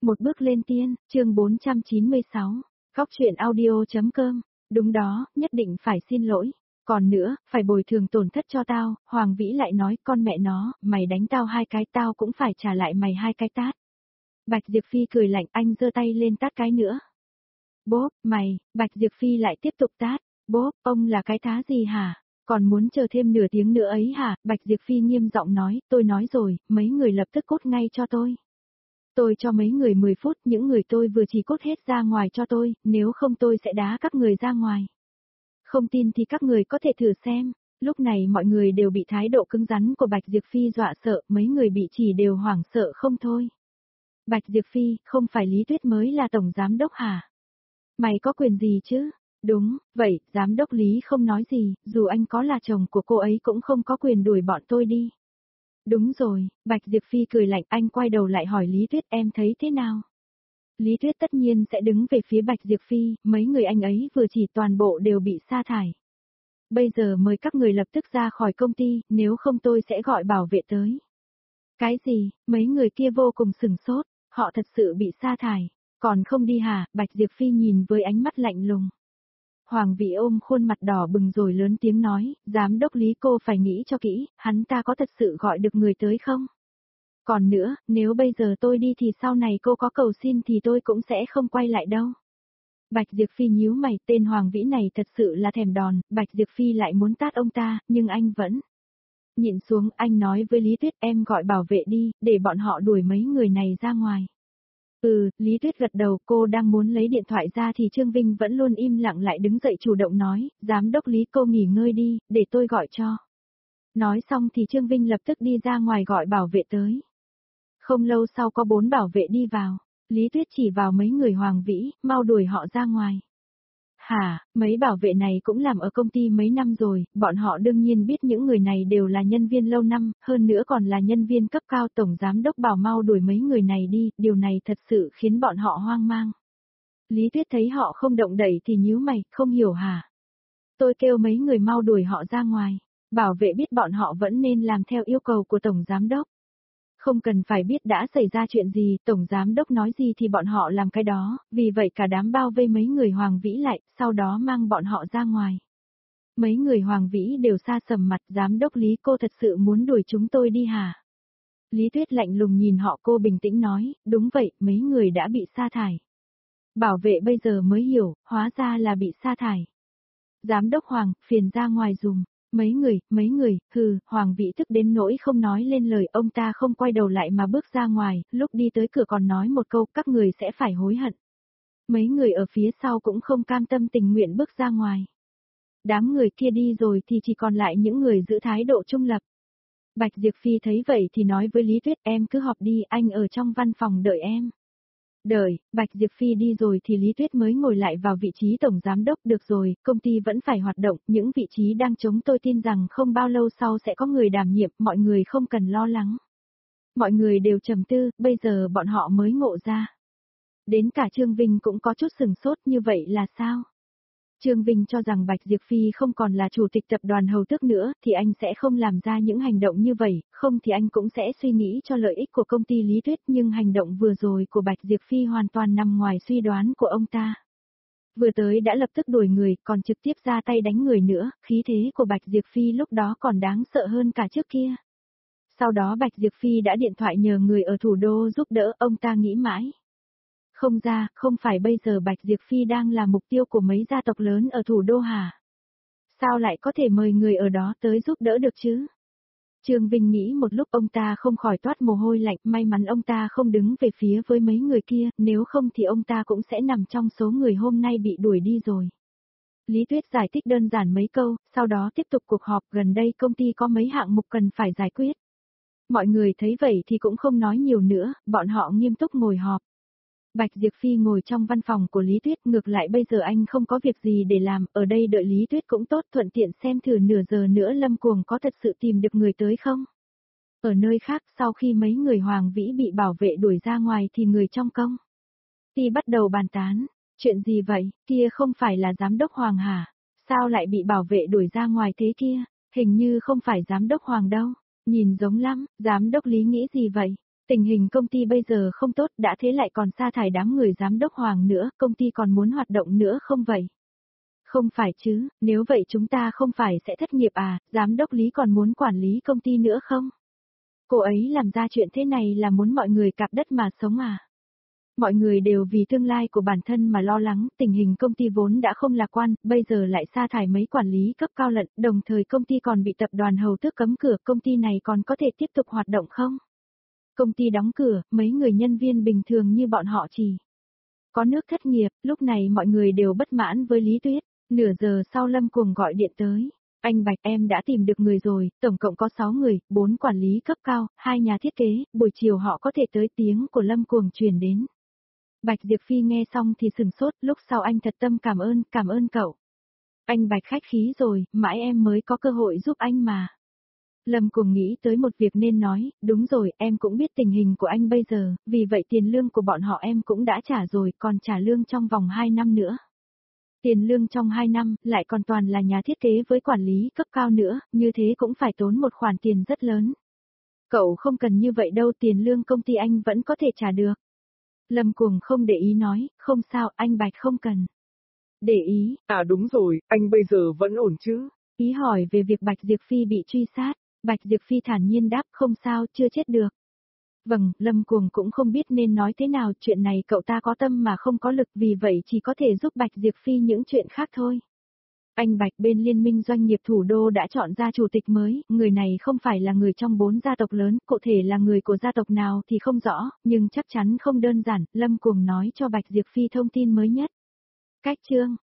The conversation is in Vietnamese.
Một bước lên tiên, chương 496. Góc truyện audio.com. Đúng đó, nhất định phải xin lỗi. Còn nữa, phải bồi thường tổn thất cho tao. Hoàng Vĩ lại nói, con mẹ nó, mày đánh tao 2 cái tao cũng phải trả lại mày 2 cái tát. Bạch Diệp Phi cười lạnh, anh giơ tay lên tát cái nữa. Bốp, mày, Bạch Diệp Phi lại tiếp tục tát. Bốp, ông là cái thá gì hả? Còn muốn chờ thêm nửa tiếng nữa ấy hả? Bạch Diệp Phi nghiêm giọng nói, tôi nói rồi, mấy người lập tức cút ngay cho tôi. Tôi cho mấy người 10 phút, những người tôi vừa chỉ cút hết ra ngoài cho tôi, nếu không tôi sẽ đá các người ra ngoài. Không tin thì các người có thể thử xem. Lúc này mọi người đều bị thái độ cứng rắn của Bạch Diệp Phi dọa sợ, mấy người bị chỉ đều hoảng sợ không thôi. Bạch Diệp Phi, không phải Lý Tuyết mới là tổng giám đốc hả? Mày có quyền gì chứ? Đúng, vậy, giám đốc Lý không nói gì, dù anh có là chồng của cô ấy cũng không có quyền đuổi bọn tôi đi. Đúng rồi, Bạch Diệp Phi cười lạnh, anh quay đầu lại hỏi Lý Tuyết em thấy thế nào? Lý Tuyết tất nhiên sẽ đứng về phía Bạch Diệp Phi, mấy người anh ấy vừa chỉ toàn bộ đều bị sa thải. Bây giờ mời các người lập tức ra khỏi công ty, nếu không tôi sẽ gọi bảo vệ tới. Cái gì, mấy người kia vô cùng sửng sốt, họ thật sự bị sa thải, còn không đi hả? Bạch Diệp Phi nhìn với ánh mắt lạnh lùng. Hoàng Vĩ ôm khuôn mặt đỏ bừng rồi lớn tiếng nói, giám đốc Lý cô phải nghĩ cho kỹ, hắn ta có thật sự gọi được người tới không? Còn nữa, nếu bây giờ tôi đi thì sau này cô có cầu xin thì tôi cũng sẽ không quay lại đâu. Bạch Diệp Phi nhíu mày, tên Hoàng Vĩ này thật sự là thèm đòn, Bạch Diệp Phi lại muốn tát ông ta, nhưng anh vẫn nhịn xuống, anh nói với Lý Tuyết em gọi bảo vệ đi, để bọn họ đuổi mấy người này ra ngoài. Lý Tuyết gật đầu, cô đang muốn lấy điện thoại ra thì Trương Vinh vẫn luôn im lặng lại đứng dậy chủ động nói, giám đốc Lý cô nghỉ ngơi đi, để tôi gọi cho. Nói xong thì Trương Vinh lập tức đi ra ngoài gọi bảo vệ tới. Không lâu sau có 4 bảo vệ đi vào, Lý Tuyết chỉ vào mấy người Hoàng Vĩ, mau đuổi họ ra ngoài. Hả, mấy bảo vệ này cũng làm ở công ty mấy năm rồi, bọn họ đương nhiên biết những người này đều là nhân viên lâu năm, hơn nữa còn là nhân viên cấp cao, tổng giám đốc bảo mau đuổi mấy người này đi, điều này thật sự khiến bọn họ hoang mang. Lý Tuyết thấy họ không động đậy thì nhíu mày, không hiểu hả? Tôi kêu mấy người mau đuổi họ ra ngoài, bảo vệ biết bọn họ vẫn nên làm theo yêu cầu của tổng giám đốc. Không cần phải biết đã xảy ra chuyện gì, tổng giám đốc nói gì thì bọn họ làm cái đó, vì vậy cả đám bao vây mấy người Hoàng Vĩ lại, sau đó mang bọn họ ra ngoài. Mấy người Hoàng Vĩ đều xa sầm mặt, giám đốc Lý cô thật sự muốn đuổi chúng tôi đi hả? Lý Tuyết lạnh lùng nhìn họ, cô bình tĩnh nói, đúng vậy, mấy người đã bị sa thải. Bảo vệ bây giờ mới hiểu, hóa ra là bị sa thải. Giám đốc Hoàng, phiền ra ngoài dùm. Mấy người, Hoàng Vĩ tức đến nỗi không nói lên lời, ông ta không quay đầu lại mà bước ra ngoài, lúc đi tới cửa còn nói một câu, các người sẽ phải hối hận. Mấy người ở phía sau cũng không cam tâm tình nguyện bước ra ngoài. Đám người kia đi rồi thì chỉ còn lại những người giữ thái độ trung lập. Bạch Diệp Phi thấy vậy thì nói với Lý Tuyết, em cứ họp đi, anh ở trong văn phòng đợi em. Đợi, Bạch Diệp Phi đi rồi thì Lý Tuyết mới ngồi lại vào vị trí tổng giám đốc, được rồi, công ty vẫn phải hoạt động, những vị trí đang trống tôi tin rằng không bao lâu sau sẽ có người đảm nhiệm, mọi người không cần lo lắng. Mọi người đều trầm tư, bây giờ bọn họ mới ngộ ra. Đến cả Trương Vinh cũng có chút sừng sốt, như vậy là sao? Trương Vinh cho rằng Bạch Diệp Phi không còn là chủ tịch tập đoàn Hầu Tước nữa, thì anh sẽ không làm ra những hành động như vậy, không thì anh cũng sẽ suy nghĩ cho lợi ích của công ty Lý Tuyết, nhưng hành động vừa rồi của Bạch Diệp Phi hoàn toàn nằm ngoài suy đoán của ông ta. Vừa tới đã lập tức đuổi người, còn trực tiếp ra tay đánh người nữa, khí thế của Bạch Diệp Phi lúc đó còn đáng sợ hơn cả trước kia. Sau đó Bạch Diệp Phi đã điện thoại nhờ người ở thủ đô giúp đỡ, ông ta nghĩ mãi. Không phải bây giờ Bạch Diệp Phi đang là mục tiêu của mấy gia tộc lớn ở thủ đô hả? Sao lại có thể mời người ở đó tới giúp đỡ được chứ? Trương Vinh nghĩ một lúc, ông ta không khỏi toát mồ hôi lạnh, may mắn ông ta không đứng về phía với mấy người kia, nếu không thì ông ta cũng sẽ nằm trong số người hôm nay bị đuổi đi rồi. Lý Tuyết giải thích đơn giản mấy câu, sau đó tiếp tục cuộc họp, gần đây công ty có mấy hạng mục cần phải giải quyết. Mọi người thấy vậy thì cũng không nói nhiều nữa, bọn họ nghiêm túc ngồi họp. Bạch Diệp Phi ngồi trong văn phòng của Lý Tuyết, ngược lại bây giờ anh không có việc gì để làm, ở đây đợi Lý Tuyết cũng tốt, thuận tiện xem thử nửa giờ nữa Lâm Cuồng có thật sự tìm được người tới không. Ở nơi khác, sau khi mấy người Hoàng Vĩ bị bảo vệ đuổi ra ngoài thì người trong công ty bắt đầu bàn tán, chuyện gì vậy, kia không phải là giám đốc Hoàng hả, sao lại bị bảo vệ đuổi ra ngoài thế kia, hình như không phải giám đốc Hoàng đâu, nhìn giống lắm, giám đốc Lý nghĩ gì vậy? Tình hình công ty bây giờ không tốt, đã thế lại còn sa thải đám người giám đốc Hoàng nữa, công ty còn muốn hoạt động nữa không vậy? Không phải chứ, nếu vậy chúng ta không phải sẽ thất nghiệp à, giám đốc Lý còn muốn quản lý công ty nữa không? Cô ấy làm ra chuyện thế này là muốn mọi người cạp đất mà sống à? Mọi người đều vì tương lai của bản thân mà lo lắng, tình hình công ty vốn đã không lạc quan, bây giờ lại sa thải mấy quản lý cấp cao lận, đồng thời công ty còn bị tập đoàn Hầu Tước cấm cửa, công ty này còn có thể tiếp tục hoạt động không? Công ty đóng cửa, mấy người nhân viên bình thường như bọn họ chỉ có nước thất nghiệp, lúc này mọi người đều bất mãn với Lý Tuyết. Nửa giờ sau Lâm Cuồng gọi điện tới. Anh Bạch, em đã tìm được người rồi, tổng cộng có 6 người, 4 quản lý cấp cao, 2 nhà thiết kế, buổi chiều họ có thể tới. Tiếng của Lâm Cuồng truyền đến. Bạch Diệp Phi nghe xong thì sừng sốt, lúc sau anh thật tâm cảm ơn cậu. Anh Bạch khách khí rồi, mãi em mới có cơ hội giúp anh mà. Lâm Cuồng nghĩ tới một việc nên nói, đúng rồi, em cũng biết tình hình của anh bây giờ, vì vậy tiền lương của bọn họ em cũng đã trả rồi, còn trả lương trong vòng 2 năm nữa. Tiền lương trong 2 năm, lại còn toàn là nhà thiết kế với quản lý cấp cao nữa, như thế cũng phải tốn một khoản tiền rất lớn. Cậu không cần như vậy đâu, tiền lương công ty anh vẫn có thể trả được. Lâm Cuồng không để ý nói, không sao, anh Bạch không cần. Để ý. À đúng rồi, anh bây giờ vẫn ổn chứ? Ý hỏi về việc Bạch Diệp Phi bị truy sát. Bạch Diệp Phi thản nhiên đáp, không sao, chưa chết được. Vâng, Lâm Cuồng cũng không biết nên nói thế nào, chuyện này cậu ta có tâm mà không có lực, vì vậy chỉ có thể giúp Bạch Diệp Phi những chuyện khác thôi. Anh Bạch, bên Liên minh Doanh nghiệp Thủ đô đã chọn ra chủ tịch mới, người này không phải là người trong 4 gia tộc lớn, cụ thể là người của gia tộc nào thì không rõ, nhưng chắc chắn không đơn giản, Lâm Cuồng nói cho Bạch Diệp Phi thông tin mới nhất. Cách chương